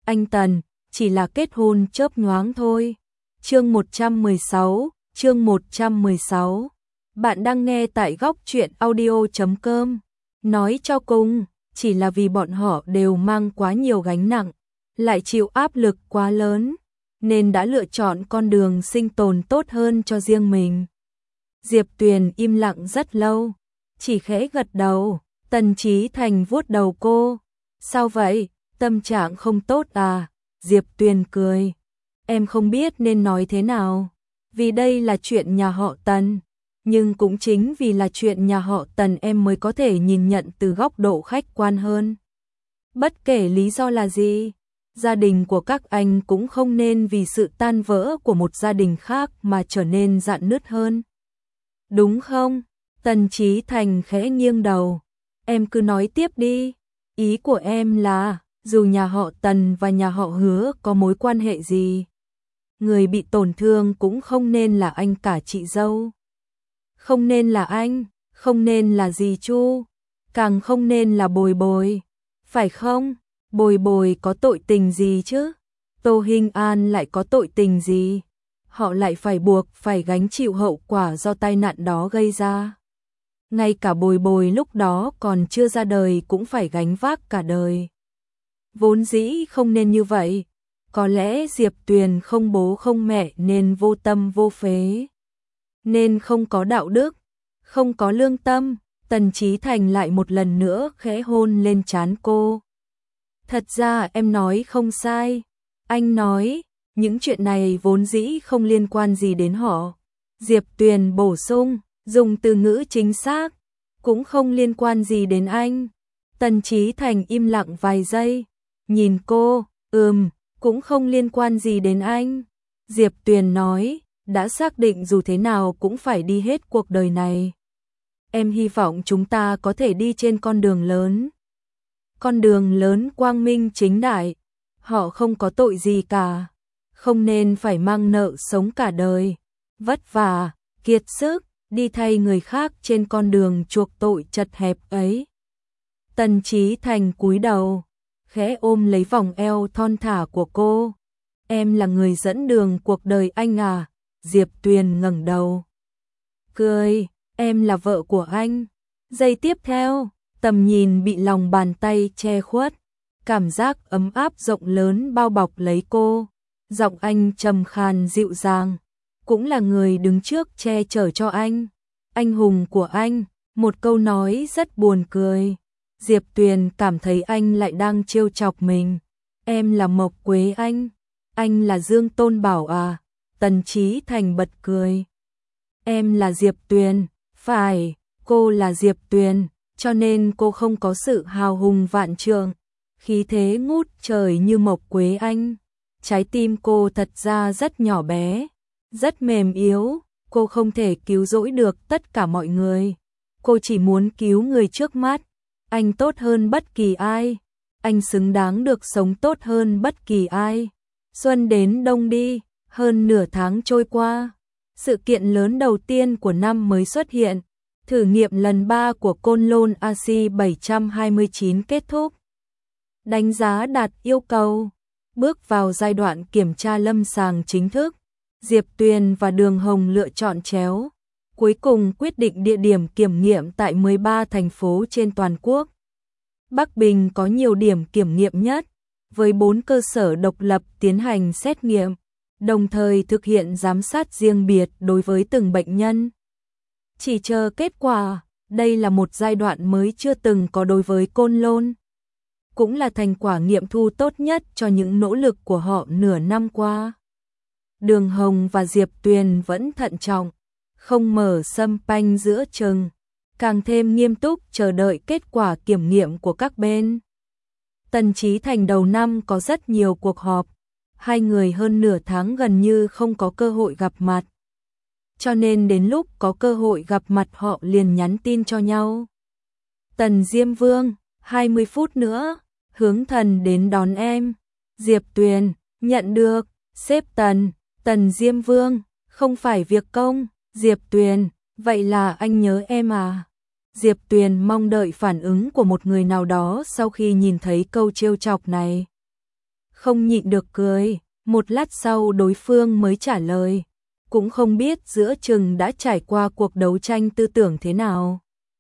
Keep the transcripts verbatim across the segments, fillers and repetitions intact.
anh Tần, chỉ là kết hôn chớp nhoáng thôi. Chương một trăm mười sáu, chương một trăm mười sáu. Bạn đang nghe tại góc truyện audio chấm com. Nói cho cùng, chỉ là vì bọn họ đều mang quá nhiều gánh nặng, lại chịu áp lực quá lớn, nên đã lựa chọn con đường sinh tồn tốt hơn cho riêng mình. Diệp Tuyền im lặng rất lâu, chỉ khẽ gật đầu. Tần Chí Thành vuốt đầu cô. Sao vậy, tâm trạng không tốt à? Diệp Tuyền cười. Em không biết nên nói thế nào, vì đây là chuyện nhà họ Tần. Nhưng cũng chính vì là chuyện nhà họ Tần em mới có thể nhìn nhận từ góc độ khách quan hơn. Bất kể lý do là gì, gia đình của các anh cũng không nên vì sự tan vỡ của một gia đình khác mà trở nên rạn nứt hơn. Đúng không? Tần Chí Thành khẽ nghiêng đầu. Em cứ nói tiếp đi. Ý của em là, dù nhà họ Tần và nhà họ Hứa có mối quan hệ gì, người bị tổn thương cũng không nên là anh cả chị dâu. Không nên là anh, không nên là dì Chu, càng không nên là Bồi Bồi. Phải không? Bồi Bồi có tội tình gì chứ? Tô Hinh An lại có tội tình gì? Họ lại phải buộc phải gánh chịu hậu quả do tai nạn đó gây ra. Ngay cả Bồi Bồi lúc đó còn chưa ra đời cũng phải gánh vác cả đời. Vốn dĩ không nên như vậy. Có lẽ Diệp Tuyền không bố không mẹ nên vô tâm vô phế, nên không có đạo đức, không có lương tâm. Tần Chí Thành lại một lần nữa khẽ hôn lên trán cô. Thật ra em nói không sai. Anh nói, những chuyện này vốn dĩ không liên quan gì đến họ. Diệp Tuyền bổ sung, dùng từ ngữ chính xác, cũng không liên quan gì đến anh. Tần Chí Thành im lặng vài giây, nhìn cô, ừm, cũng không liên quan gì đến anh. Diệp Tuyền nói, đã xác định dù thế nào cũng phải đi hết cuộc đời này. Em hy vọng chúng ta có thể đi trên con đường lớn. Con đường lớn quang minh chính đại. Họ không có tội gì cả, không nên phải mang nợ sống cả đời, vất vả, kiệt sức, đi thay người khác trên con đường chuộc tội chật hẹp ấy. Tần Chí Thành cúi đầu, khẽ ôm lấy vòng eo thon thả của cô. Em là người dẫn đường cuộc đời anh à? Diệp Tuyền ngẩng đầu, cười, em là vợ của anh. Giây tiếp theo, tầm nhìn bị lòng bàn tay che khuất, cảm giác ấm áp rộng lớn bao bọc lấy cô. Giọng anh trầm khàn dịu dàng, cũng là người đứng trước che chở cho anh. Anh hùng của anh, một câu nói rất buồn cười. Diệp Tuyền cảm thấy anh lại đang trêu chọc mình. Em là Mộc Quế Anh, anh là Dương Tôn Bảo à? Tần Chí Thành bật cười. Em là Diệp Tuyền, phải, cô là Diệp Tuyền, cho nên cô không có sự hào hùng vạn trượng, khí thế ngút trời như Mộc Quế Anh. Trái tim cô thật ra rất nhỏ bé, rất mềm yếu, cô không thể cứu rỗi được tất cả mọi người. Cô chỉ muốn cứu người trước mắt. Anh tốt hơn bất kỳ ai, anh xứng đáng được sống tốt hơn bất kỳ ai. Xuân đến đông đi, hơn nửa tháng trôi qua. Sự kiện lớn đầu tiên của năm mới xuất hiện. Thử nghiệm lần ba của Côn Lôn a xê bảy trăm hai mươi chín kết thúc. Đánh giá đạt yêu cầu. Bước vào giai đoạn kiểm tra lâm sàng chính thức. Diệp Tuyền và Đường Hồng lựa chọn chéo. Cuối cùng quyết định địa điểm kiểm nghiệm tại mười ba thành phố trên toàn quốc. Bắc Bình có nhiều điểm kiểm nghiệm nhất, với bốn cơ sở độc lập tiến hành xét nghiệm, đồng thời thực hiện giám sát riêng biệt đối với từng bệnh nhân. Chỉ chờ kết quả, đây là một giai đoạn mới chưa từng có đối với Côn Lôn. Cũng là thành quả nghiệm thu tốt nhất cho những nỗ lực của họ nửa năm qua. Đường Hồng và Diệp Tuyền vẫn thận trọng, không mở sâm panh giữa chừng, càng thêm nghiêm túc chờ đợi kết quả kiểm nghiệm của các bên. Tần Chí Thành đầu năm có rất nhiều cuộc họp, hai người hơn nửa tháng gần như không có cơ hội gặp mặt. Cho nên đến lúc có cơ hội gặp mặt họ liền nhắn tin cho nhau. Tần Diêm Vương, hai mươi phút nữa, Hướng Thần đến đón em. Diệp Tuyền, nhận được, sếp Tần. Tần Diêm Vương, không phải việc công. Diệp Tuyền, vậy là anh nhớ em à? Diệp Tuyền mong đợi phản ứng của một người nào đó sau khi nhìn thấy câu trêu chọc này. không nhịn được cười. Một lát sau đối phương mới trả lời, cũng không biết giữa chừng đã trải qua cuộc đấu tranh tư tưởng thế nào.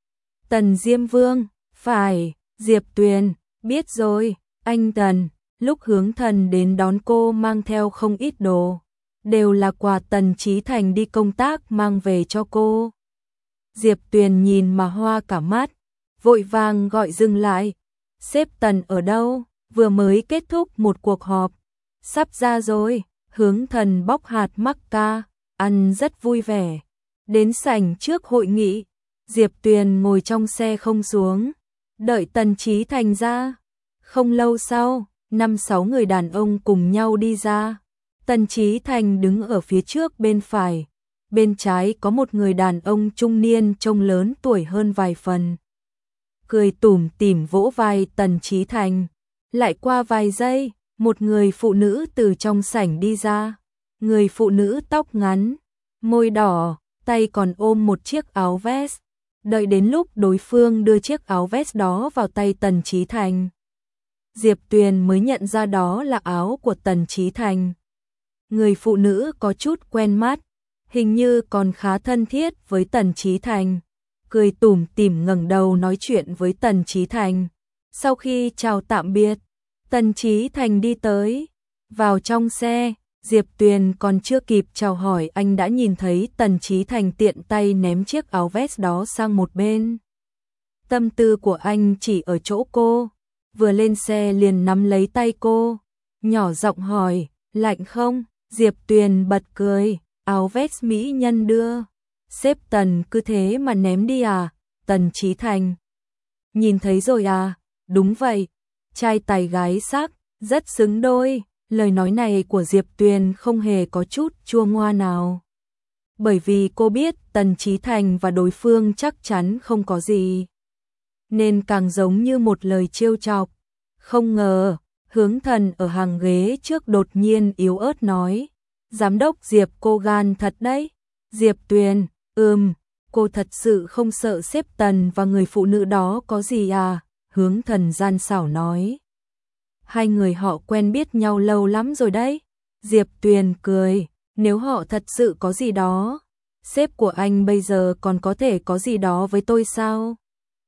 Tần Diêm Vương, phải, Diệp Tuyền, biết rồi, anh Tần. Lúc Hướng Thần đến đón cô mang theo không ít đồ, đều là quà Tần Chí Thành đi công tác mang về cho cô. Diệp Tuyền nhìn mà hoa cả mắt, vội vàng gọi dừng lại. Sếp Tần ở đâu? Vừa mới kết thúc một cuộc họp, sắp ra rồi. Hướng Thần bóc hạt mắc ca, ăn rất vui vẻ. Đến sảnh trước hội nghị, Diệp Tuyền ngồi trong xe không xuống, đợi Tần Chí Thành ra. Không lâu sau, năm sáu người đàn ông cùng nhau đi ra. Tần Chí Thành đứng ở phía trước bên phải, bên trái có một người đàn ông trung niên trông lớn tuổi hơn vài phần. Cười tủm tỉm vỗ vai Tần Chí Thành. Lại qua vài giây, một người phụ nữ từ trong sảnh đi ra. Người phụ nữ tóc ngắn, môi đỏ, tay còn ôm một chiếc áo vest. Đợi đến lúc đối phương đưa chiếc áo vest đó vào tay Tần Chí Thành, Diệp Tuyền mới nhận ra đó là áo của Tần Chí Thành. Người phụ nữ có chút quen mắt, hình như còn khá thân thiết với Tần Chí Thành. Cười tủm tỉm ngẩng đầu nói chuyện với Tần Chí Thành. Sau khi chào tạm biệt, Tần Chí Thành đi tới, vào trong xe. Diệp Tuyền còn chưa kịp chào hỏi anh đã nhìn thấy Tần Chí Thành tiện tay ném chiếc áo vest đó sang một bên. Tâm tư của anh chỉ ở chỗ cô, vừa lên xe liền nắm lấy tay cô, nhỏ giọng hỏi, lạnh không? Diệp Tuyền bật cười, áo vest mỹ nhân đưa. Sếp Tần cứ thế mà ném đi à? Tần Chí Thành, nhìn thấy rồi à? Đúng vậy, trai tài gái sắc, rất xứng đôi. Lời nói này của Diệp Tuyền không hề có chút chua ngoa nào. Bởi vì cô biết Tần Chí Thành và đối phương chắc chắn không có gì, nên càng giống như một lời trêu chọc. Không ngờ, Hướng Thần ở hàng ghế trước đột nhiên yếu ớt nói, giám đốc Diệp cô gan thật đấy. Diệp Tuyền, ừm, cô thật sự không sợ sếp Tần và người phụ nữ đó có gì à? Hướng Thần gian xảo nói. Hai người họ quen biết nhau lâu lắm rồi đấy. Diệp Tuyền cười, nếu họ thật sự có gì đó, sếp của anh bây giờ còn có thể có gì đó với tôi sao?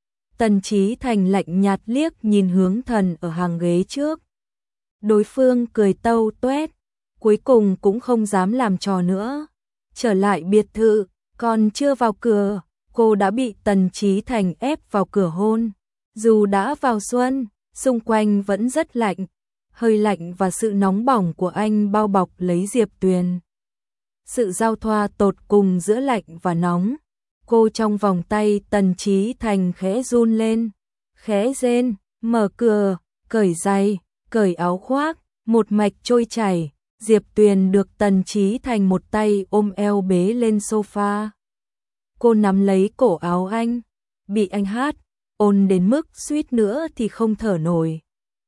Tần Chí Thành lạnh nhạt liếc nhìn Hướng Thần ở hàng ghế trước. Đối phương cười tâu tuét, cuối cùng cũng không dám làm trò nữa. Trở lại biệt thự, còn chưa vào cửa, cô đã bị Tần Chí Thành ép vào cửa hôn. Dù đã vào xuân, xung quanh vẫn rất lạnh, hơi lạnh và sự nóng bỏng của anh bao bọc lấy Diệp Tuyền. Sự giao thoa tột cùng giữa lạnh và nóng. Cô trong vòng tay Tần Chí Thành khẽ run lên, khẽ rên, mở cửa, cởi giày, cởi áo khoác, một mạch trôi chảy. Diệp Tuyền được Tần Chí Thành một tay ôm eo bế lên sofa. Cô nắm lấy cổ áo anh, bị anh hát ôn đến mức suýt nữa thì không thở nổi.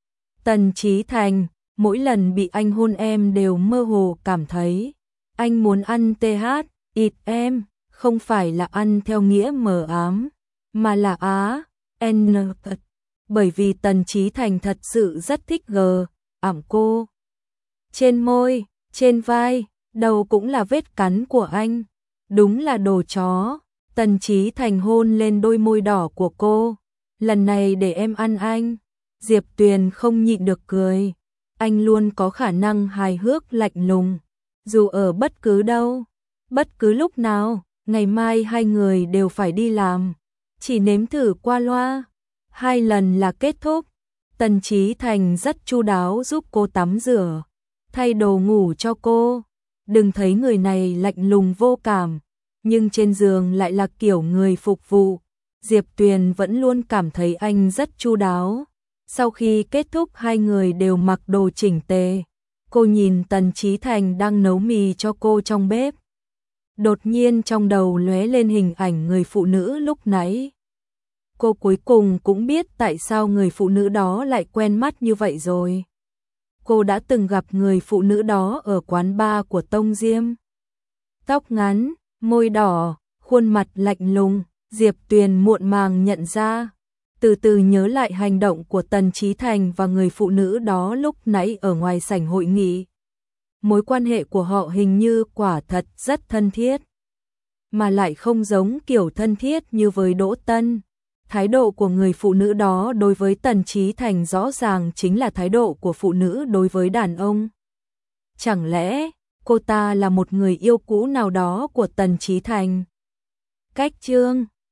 Tần Chí Thành, mỗi lần bị anh hôn em đều mơ hồ cảm thấy anh muốn ăn tê hát ít em, không phải là ăn theo nghĩa mờ ám, mà là á, n thật. Bởi vì Tần Chí Thành thật sự rất thích gờ, ẩm cô. Trên môi, trên vai, đầu cũng là vết cắn của anh. Đúng là đồ chó. Tần Chí Thành hôn lên đôi môi đỏ của cô. Lần này để em ăn anh. Diệp Tuyền không nhịn được cười. Anh luôn có khả năng hài hước lạnh lùng. Dù ở bất cứ đâu, bất cứ lúc nào, ngày mai hai người đều phải đi làm. Chỉ nếm thử qua loa. Hai lần là kết thúc. Tần Chí Thành rất chu đáo giúp cô tắm rửa, thay đồ ngủ cho cô. Đừng thấy người này lạnh lùng vô cảm, nhưng trên giường lại là kiểu người phục vụ. Diệp Tuyền vẫn luôn cảm thấy anh rất chu đáo. Sau khi kết thúc hai người đều mặc đồ chỉnh tề. Cô nhìn Tần Chí Thành đang nấu mì cho cô trong bếp. Đột nhiên trong đầu lóe lên hình ảnh người phụ nữ lúc nãy. Cô cuối cùng cũng biết tại sao người phụ nữ đó lại quen mắt như vậy rồi. Cô đã từng gặp người phụ nữ đó ở quán bar của Tông Diêm. Tóc ngắn, môi đỏ, khuôn mặt lạnh lùng, Diệp Tuyền muộn màng nhận ra. từ từ nhớ lại hành động của Tần Chí Thành và người phụ nữ đó lúc nãy ở ngoài sảnh hội nghị. Mối quan hệ của họ hình như quả thật rất thân thiết, mà lại không giống kiểu thân thiết như với Đỗ Tân. Thái độ của người phụ nữ đó đối với Tần Chí Thành rõ ràng chính là thái độ của phụ nữ đối với đàn ông. Chẳng lẽ cô ta là một người yêu cũ nào đó của Tần Chí Thành? Cách chương